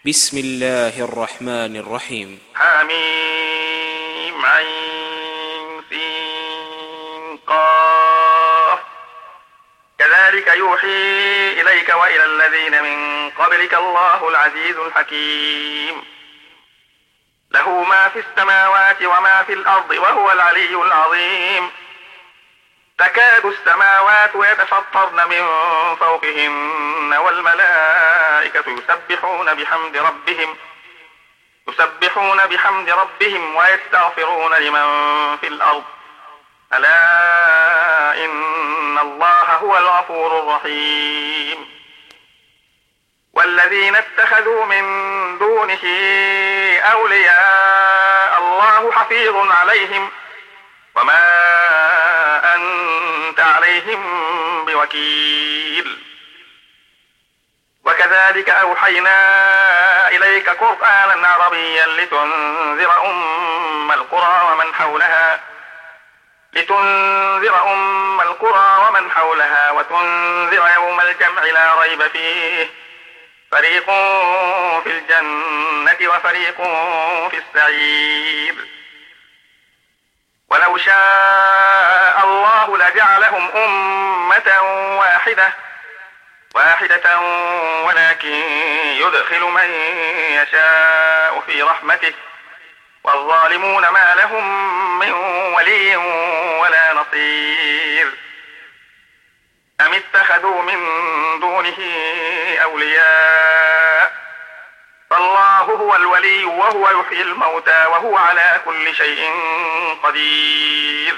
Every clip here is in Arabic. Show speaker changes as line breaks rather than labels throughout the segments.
بسم الله الرحمن الرحيم.
حميم عين سين قاف. كذلك يوحي إليك وإلى الذين من قبلك الله العزيز الحكيم. له ما في السماوات وما في الأرض وهو العلي العظيم. تكاد السماوات يتفطرن من فوقهن والملائكة يسبحون بحمد ربهم ويستغفرون لمن في الأرض. ألا إن الله هو الغفور الرحيم. والذين اتخذوا من دونه أولياء الله حفيظ عليهم وما أنت عليهم بوكيل. وكذلك أوحينا إليك قرآنا عربيا لتنذر أم القرى ومن حولها وتنذر يوم الجمع لا ريب فيه، فريق في الجنة وفريق في السعير. ولو شاء الله لجعلهم أمة واحدة ولكن يدخل من يشاء في رحمته، والظالمون ما لهم من ولي ولا نصير. أم اتخذوا من دونه أولياء، فالله هو الولي وهو يحيي الموتى وهو على كل شيء قدير.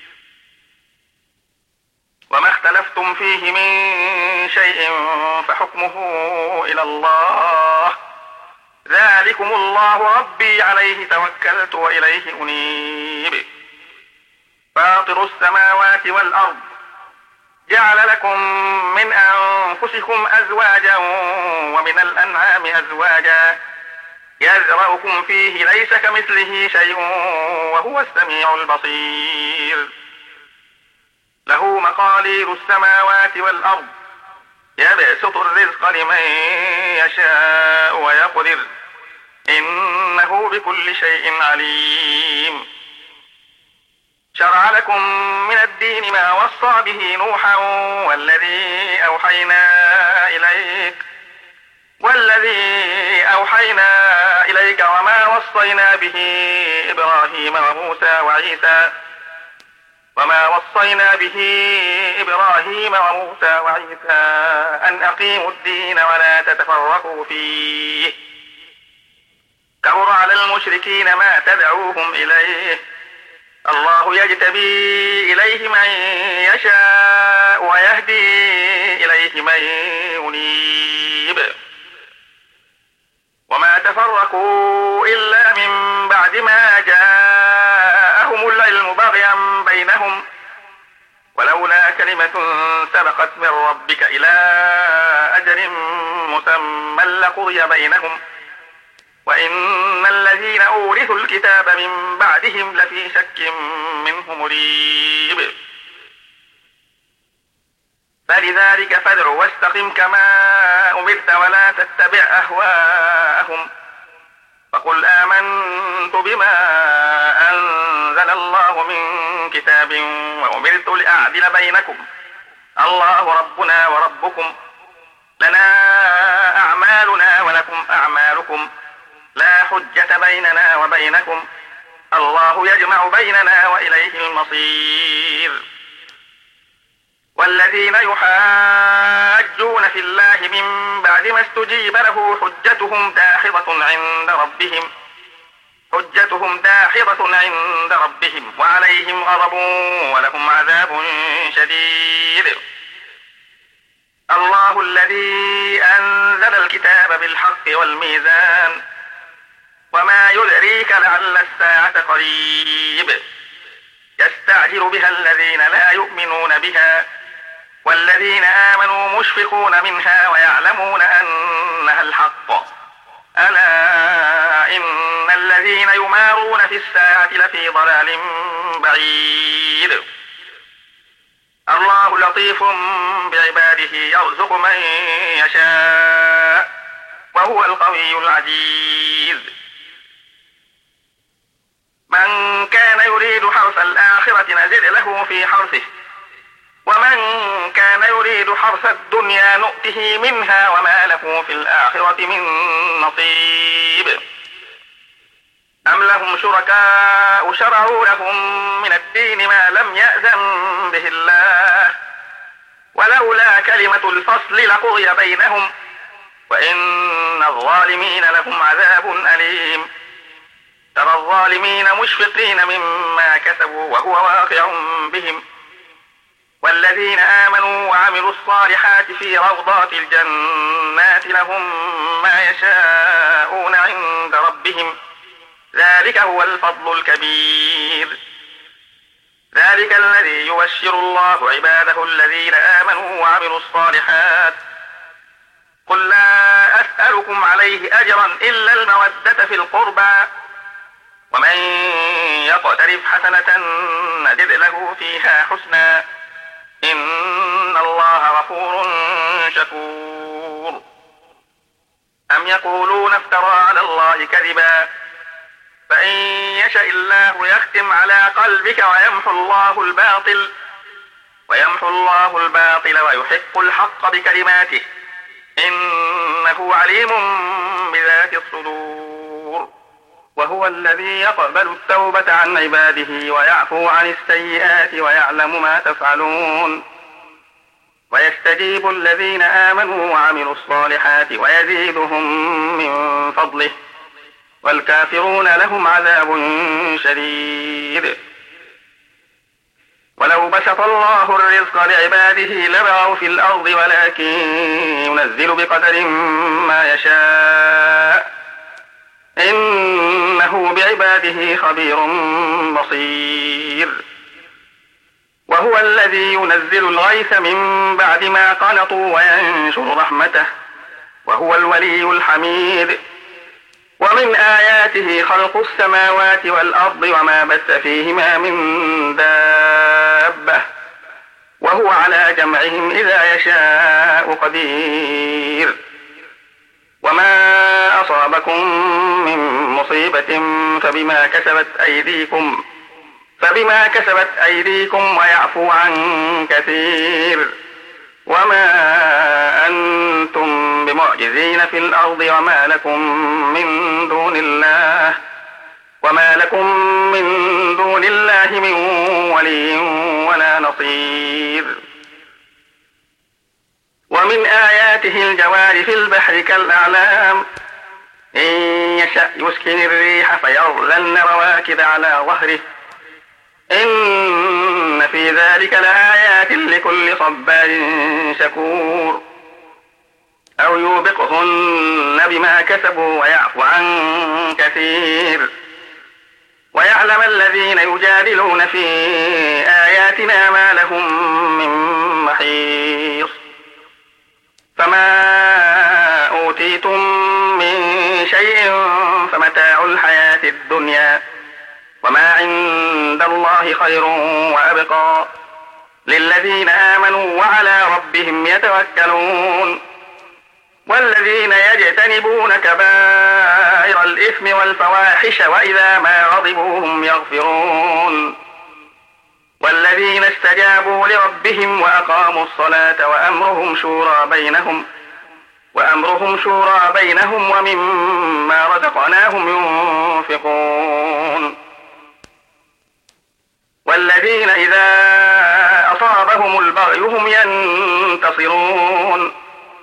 وما اختلفتم فيه من شيء فحكمه إلى الله. ذلكم الله ربي عليه توكلت وإليه أنيب. فاطر السماوات والأرض، جعل لكم من أنفسكم أزواجا ومن الأنعام أزواجا يزرعكم فيه ليس كمثله شيء وهو السميع البصير. له مقاليد السماوات والأرض، يبسط الرزق لمن يشاء ويقدر، إنه بكل شيء عليم. شرع لكم من الدين ما وصى به نوحا والذي أوحينا إليك وما وصينا به إبراهيم وموسى وعيسى أن أقيموا الدين ولا تتفرقوا فيه. كبر على المشركين ما تدعوهم إليه، الله يجتبي إليه من يشاء ويهدي إليه من ينيب. وما تفرقوا إلا من بعد ما جاءهم العلم بغيا بينهم، ولولا كلمة سبقت من ربك إلى أجل مسمى لقضي بينهم، وإن الذين أورثوا الكتاب من بعدهم لفي شك منه مريب. فلذلك فادع واستقم كما أمرت ولا تتبع أهواءهم، فقل آمنت بما أنزل الله من كتاب وأمرت لأعدل بينكم، الله ربنا وربكم، لنا أعمالنا ولكم أعمالكم، لا حجة بيننا وبينكم، الله يجمع بيننا وإليه المصير. والذين يحاجون في الله من بعد ما استجيب له حجتهم داحضة عند ربهم وعليهم غضب ولهم عذاب شديد. الله الذي أنزل الكتاب بالحق والميزان، وما يدريك لعل الساعة قريب. يستعجل بها الذين لا يؤمنون بها، والذين آمنوا مشفقون منها ويعلمون أنها الحق. ألا إن الذين يمارون في الساعة لفي ضلال بعيد. الله لطيف بعباده يرزق من يشاء وهو القوي العزيز. من كان يريد حرث الآخرة نزد له في حرثه ومن كان يريد حرث الدنيا نؤته منها وما له في الآخرة من نصيب. أم لهم شركاء شرعوا لهم من الدين ما لم يأذن به الله ولولا كلمة الفصل لقضي بينهم وإن الظالمين لهم عذاب أليم. ترى الظالمين مشفقين مما كسبوا وهو واقع بهم والذين آمنوا وعملوا الصالحات في روضات الجنات لهم ما يشاءون عند ربهم ذلك هو الفضل الكبير. ذلك الذي يبشر الله عباده الذين آمنوا وعملوا الصالحات قل لا أسألكم عليه أجرا إلا المودة في القربى ومن يقترف حسنة نزد له فيها حسنا إن الله غفور شكور. أم يقولون افترى على الله كذبا فإن يشاء الله يختم على قلبك ويمحو الله الباطل ويحق الحق بكلماته إنه عليم بذات الصدور. وهو الذي يقبل التوبة عن عباده ويعفو عن السيئات ويعلم ما تفعلون ويستجيب الذين آمنوا وعملوا الصالحات ويزيدهم من فضله والكافرون لهم عذاب شديد. ولو بسط الله الرزق لعباده لبغوا في الأرض ولكن ينزل بقدر ما يشاء إنه بعباده خبير بصير. وهو الذي ينزل الغيث من بعد ما قنطوا وينشر رحمته وهو الولي الحميد. ومن آياته خلق السماوات والأرض وما بث فيهما من دابة وهو على جمعهم إذا يشاء قدير. وما أصابكم من مصيبة فبما كسبت أيديكم ويعفو عن كثير. وما أنتم بمعجزين في الأرض وما لكم من دون الله من ولي ولا نصير. ومن آياته الجوار في البحر كالأعلام إن يشأ يسكن الريح فيظللن رواكد على ظهره إن في ذلك لآيات لكل صبار شكور. أو يوبقهن بما كسبوا ويعفو عن كثير. ويعلم الذين يجادلون في آياتنا ما لهم من محيص. فما أوتيتم من شيء فمتاع الحياة الدنيا وما عند الله خير وأبقى للذين آمنوا وعلى ربهم يتوكلون. والذين يجتنبون كبائر الإثم والفواحش وإذا ما غضبوا هم يغفرون. والذين استجابوا لربهم وأقاموا الصلاة وأمرهم شورى بينهم ومما رزقناهم ينفقون. والذين إذا أصابهم البغي هم ينتصرون.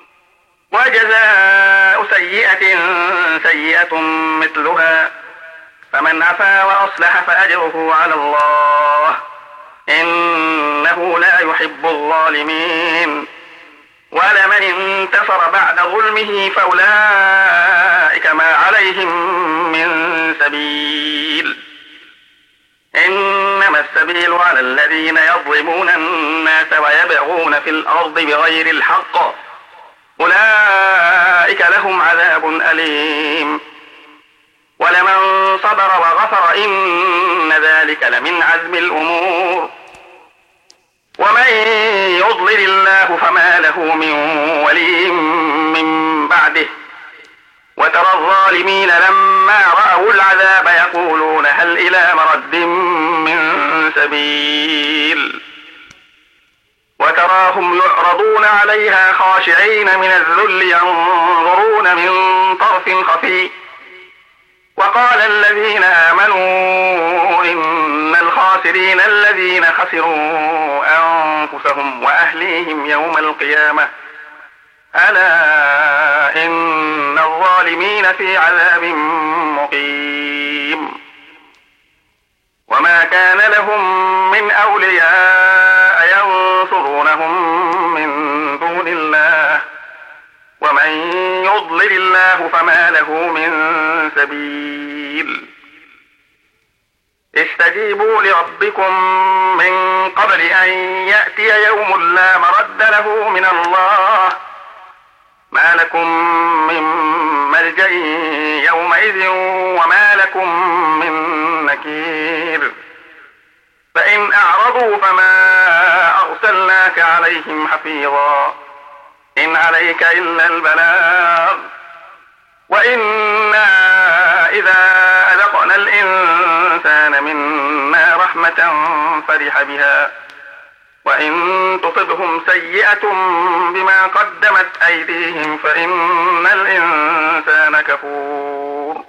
وجزاء سيئة مثلها فمن عفا وأصلح فأجره على الله إنه لا يحب الظالمين. ولمن انتصر بعد ظلمه فأولئك ما عليهم من سبيل إنما السبيل على الذين يظلمون الناس ويبغون في الأرض بغير الحق أولئك لهم عذاب أليم. ولمن صبر وغفر إن ذلك لمن عزم الأمور. ومن يضلل الله فما له من ولي من بعده وترى الظالمين لما رأوا العذاب يقولون هل إلى مرد من سبيل وتراهم يعرضون عليها خاشعين من الذل ينظرون من طرف خفي وقال الذين آمنوا إن الخاسرين الذين خسروا أنفسهم وأهليهم يوم القيامة ألا إن الظالمين في عذاب مقيم وما كان لهم من أولياء ينصرونهم من دون الله ومن يضلل الله فما له من سبيل استجيبوا لربكم من قبل أن يأتي يوم لا مرد له من الله ما لكم من ملجأ يومئذ وما لكم من نكير فإن أعرضوا فما أرسلناك عليهم حفيظا إن عليك إلا البلاغ وإنا إذا أذقنا الإنسان منا رحمة فرح بها وإن تصبهم سيئة بما قدمت أيديهم فإن الإنسان كفور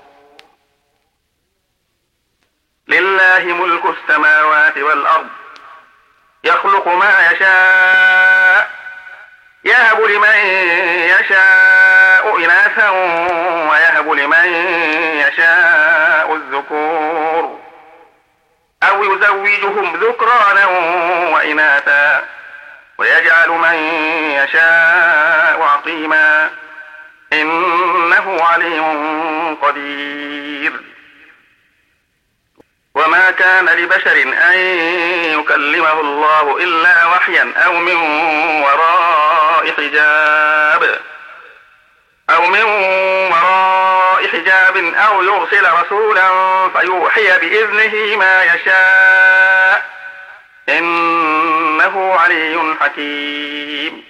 لله ملك السماوات والأرض يخلق ما يشاء يهب لمن يشاء إناثا ويهب لمن يشاء الذكور أو يزوجهم ذكرانا وإناثا ويجعل من يشاء عقيما إنه عليم قدير وما كان لبشر أن يكلمه الله إلا وحيا أو من وراء حجاب أو يرسل رسولا فيوحي بإذنه ما يشاء إنه علي حكيم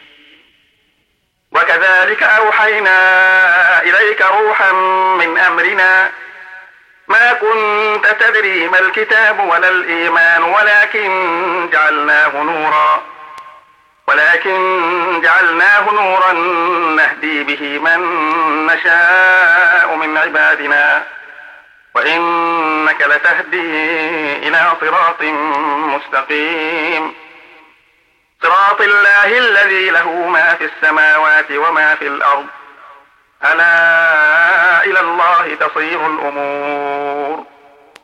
وكذلك أوحينا إليك روحا من أمرنا ما كنت تدري ما الكتاب ولا الإيمان ولكن جعلناه نورا نهدي به من نشاء من عبادنا وإنك لتهدي إلى صراط مستقيم صراط الله الذي له ما في السماوات وما في الأرض ألا إلى الله تصير الأمور